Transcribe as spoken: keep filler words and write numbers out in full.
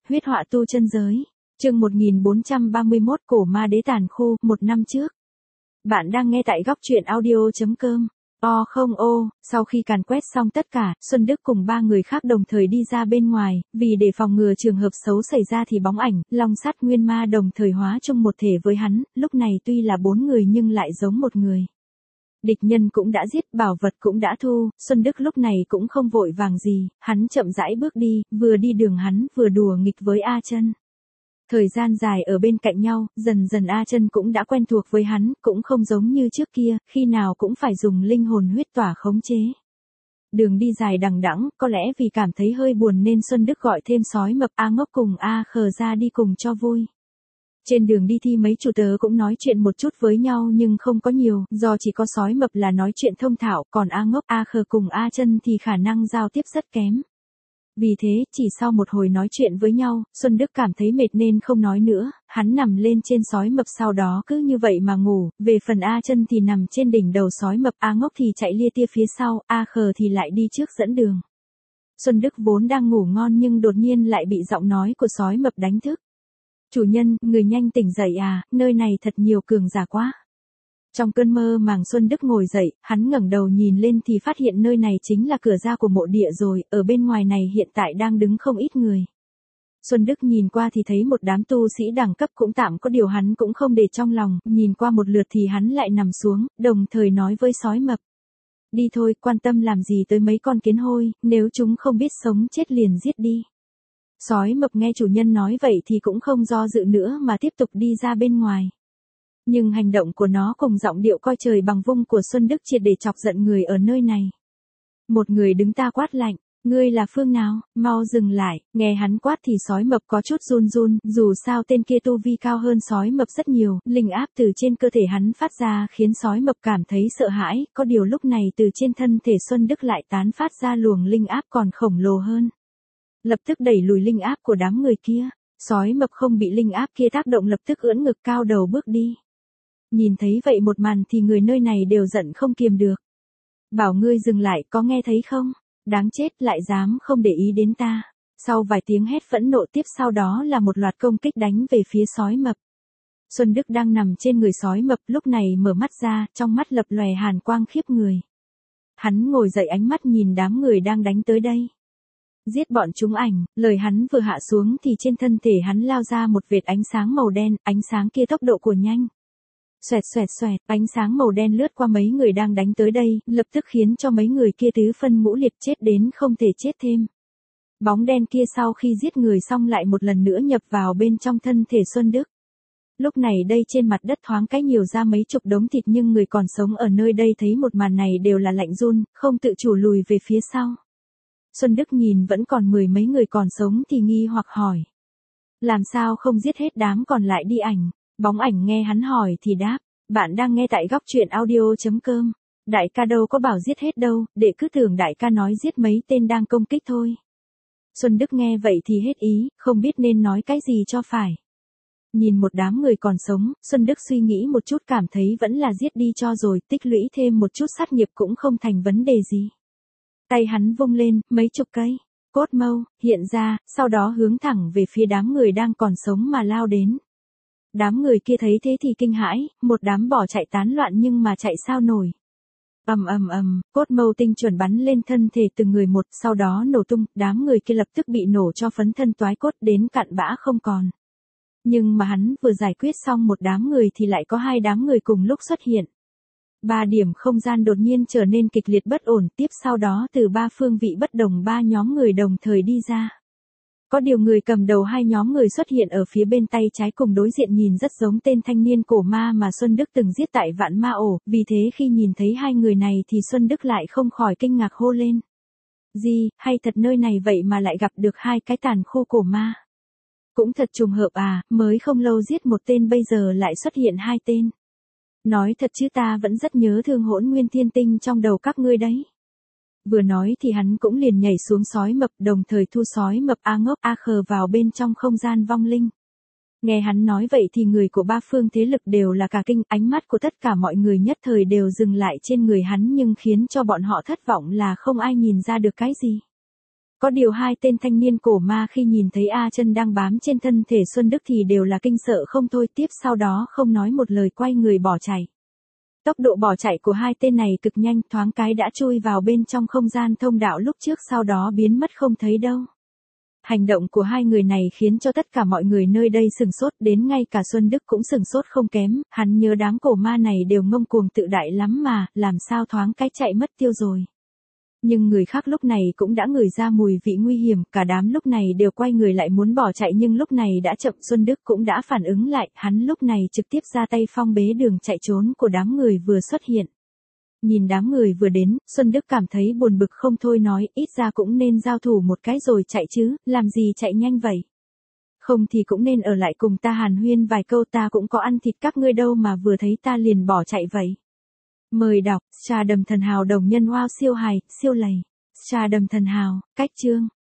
Huyết họa tu chân giới. Chương một nghìn bốn trăm ba mươi mốt Cổ ma đế tàn khu, một năm trước. Bạn đang nghe tại góc truyện audio chấm com. O không ô, sau khi càn quét xong tất cả, Xuân Đức cùng ba người khác đồng thời đi ra bên ngoài, vì để phòng ngừa trường hợp xấu xảy ra thì bóng ảnh, long sắt nguyên ma đồng thời hóa chung một thể với hắn, lúc này tuy là bốn người nhưng lại giống một người. Địch nhân cũng đã giết, bảo vật cũng đã thu, Xuân Đức lúc này cũng không vội vàng gì, hắn chậm rãi bước đi, vừa đi đường hắn vừa đùa nghịch với A Chân. Thời gian dài ở bên cạnh nhau, dần dần A Chân cũng đã quen thuộc với hắn, cũng không giống như trước kia, khi nào cũng phải dùng linh hồn huyết tỏa khống chế. Đường đi dài đằng đẵng, có lẽ vì cảm thấy hơi buồn nên Xuân Đức gọi thêm sói mập A Ngốc cùng A Khờ ra đi cùng cho vui. Trên đường đi thì mấy chủ tớ cũng nói chuyện một chút với nhau nhưng không có nhiều, do chỉ có sói mập là nói chuyện thông thạo, còn A Ngốc, A Khờ cùng A Chân thì khả năng giao tiếp rất kém. Vì thế, chỉ sau một hồi nói chuyện với nhau, Xuân Đức cảm thấy mệt nên không nói nữa, hắn nằm lên trên sói mập sau đó cứ như vậy mà ngủ, về phần A Chân thì nằm trên đỉnh đầu sói mập, A Ngốc thì chạy lia tia phía sau, A Khờ thì lại đi trước dẫn đường. Xuân Đức vốn đang ngủ ngon nhưng đột nhiên lại bị giọng nói của sói mập đánh thức. Chủ nhân, người nhanh tỉnh dậy à, nơi này thật nhiều cường giả quá. Trong cơn mơ màng Xuân Đức ngồi dậy, hắn ngẩng đầu nhìn lên thì phát hiện nơi này chính là cửa ra của mộ địa rồi, ở bên ngoài này hiện tại đang đứng không ít người. Xuân Đức nhìn qua thì thấy một đám tu sĩ đẳng cấp cũng tạm, có điều hắn cũng không để trong lòng, nhìn qua một lượt thì hắn lại nằm xuống, đồng thời nói với sói mập. Đi thôi, quan tâm làm gì tới mấy con kiến hôi, nếu chúng không biết sống chết liền giết đi. Sói mập nghe chủ nhân nói vậy thì cũng không do dự nữa mà tiếp tục đi ra bên ngoài. Nhưng hành động của nó cùng giọng điệu coi trời bằng vung của Xuân Đức triệt để chọc giận người ở nơi này. Một người đứng ta quát lạnh, ngươi là phương nào, mau dừng lại, nghe hắn quát thì sói mập có chút run run, dù sao tên kia tu vi cao hơn sói mập rất nhiều, linh áp từ trên cơ thể hắn phát ra khiến sói mập cảm thấy sợ hãi, có điều lúc này từ trên thân thể Xuân Đức lại tán phát ra luồng linh áp còn khổng lồ hơn. Lập tức đẩy lùi linh áp của đám người kia, sói mập không bị linh áp kia tác động lập tức ưỡn ngực cao đầu bước đi. Nhìn thấy vậy một màn thì người nơi này đều giận không kiềm được. Bảo ngươi dừng lại, có nghe thấy không? Đáng chết, lại dám không để ý đến ta. Sau vài tiếng hét phẫn nộ tiếp sau đó là một loạt công kích đánh về phía sói mập. Xuân Đức đang nằm trên người sói mập lúc này mở mắt ra, trong mắt lập lòe hàn quang khiếp người. Hắn ngồi dậy ánh mắt nhìn đám người đang đánh tới đây. Giết bọn chúng ảnh, lời hắn vừa hạ xuống thì trên thân thể hắn lao ra một vệt ánh sáng màu đen, ánh sáng kia tốc độ của nhanh. Xoẹt xoẹt xoẹt, ánh sáng màu đen lướt qua mấy người đang đánh tới đây, lập tức khiến cho mấy người kia tứ phân ngũ liệt chết đến không thể chết thêm. Bóng đen kia sau khi giết người xong lại một lần nữa nhập vào bên trong thân thể Xuân Đức. Lúc này đây trên mặt đất thoáng cái nhiều ra mấy chục đống thịt nhưng người còn sống ở nơi đây thấy một màn này đều là lạnh run, không tự chủ lùi về phía sau. Xuân Đức nhìn vẫn còn mười mấy người còn sống thì nghi hoặc hỏi. Làm sao không giết hết đám còn lại đi ảnh? Bóng ảnh nghe hắn hỏi thì đáp. Bạn đang nghe tại góc truyện audio chấm com. Đại ca đâu có bảo giết hết đâu, để cứ tưởng đại ca nói giết mấy tên đang công kích thôi. Xuân Đức nghe vậy thì hết ý, không biết nên nói cái gì cho phải. Nhìn một đám người còn sống, Xuân Đức suy nghĩ một chút cảm thấy vẫn là giết đi cho rồi, tích lũy thêm một chút sát nghiệp cũng không thành vấn đề gì. Tay hắn vung lên, mấy chục cây cốt mâu hiện ra, sau đó hướng thẳng về phía đám người đang còn sống mà lao đến. Đám người kia thấy thế thì kinh hãi, một đám bỏ chạy tán loạn nhưng mà chạy sao nổi. Ầm ầm ầm, cốt mâu tinh chuẩn bắn lên thân thể từng người một, sau đó nổ tung, đám người kia lập tức bị nổ cho phấn thân toái cốt đến cặn bã không còn. Nhưng mà hắn vừa giải quyết xong một đám người thì lại có hai đám người cùng lúc xuất hiện. Ba điểm không gian đột nhiên trở nên kịch liệt bất ổn, tiếp sau đó từ ba phương vị bất đồng ba nhóm người đồng thời đi ra. Có điều người cầm đầu hai nhóm người xuất hiện ở phía bên tay trái cùng đối diện nhìn rất giống tên thanh niên cổ ma mà Xuân Đức từng giết tại Vạn Ma Ổ, vì thế khi nhìn thấy hai người này thì Xuân Đức lại không khỏi kinh ngạc hô lên. Gì, hay thật nơi này vậy mà lại gặp được hai cái tàn khu cổ ma. Cũng thật trùng hợp à, mới không lâu giết một tên bây giờ lại xuất hiện hai tên. Nói thật chứ ta vẫn rất nhớ thương Hỗn Nguyên Thiên Tinh trong đầu các ngươi đấy. Vừa nói thì hắn cũng liền nhảy xuống sói mập đồng thời thu sói mập A Ngốc A Khờ vào bên trong không gian vong linh. Nghe hắn nói vậy thì người của ba phương thế lực đều là cả kinh, ánh mắt của tất cả mọi người nhất thời đều dừng lại trên người hắn nhưng khiến cho bọn họ thất vọng là không ai nhìn ra được cái gì. Có điều hai tên thanh niên cổ ma khi nhìn thấy A Chân đang bám trên thân thể Xuân Đức thì đều là kinh sợ không thôi, tiếp sau đó không nói một lời quay người bỏ chạy. Tốc độ bỏ chạy của hai tên này cực nhanh, thoáng cái đã chui vào bên trong không gian thông đạo lúc trước sau đó biến mất không thấy đâu. Hành động của hai người này khiến cho tất cả mọi người nơi đây sửng sốt, đến ngay cả Xuân Đức cũng sửng sốt không kém, hắn nhớ đám cổ ma này đều ngông cuồng tự đại lắm mà, làm sao thoáng cái chạy mất tiêu rồi. Nhưng người khác lúc này cũng đã ngửi ra mùi vị nguy hiểm, cả đám lúc này đều quay người lại muốn bỏ chạy nhưng lúc này đã chậm, Xuân Đức cũng đã phản ứng lại, hắn lúc này trực tiếp ra tay phong bế đường chạy trốn của đám người vừa xuất hiện. Nhìn đám người vừa đến, Xuân Đức cảm thấy buồn bực không thôi nói, ít ra cũng nên giao thủ một cái rồi chạy chứ, làm gì chạy nhanh vậy? Không thì cũng nên ở lại cùng ta hàn huyên vài câu, ta cũng có ăn thịt các ngươi đâu mà vừa thấy ta liền bỏ chạy vậy. Mời đọc, Trà Đầm Thần Hào đồng nhân wow siêu hài, siêu lầy. Trà Đầm Thần Hào, cách chương.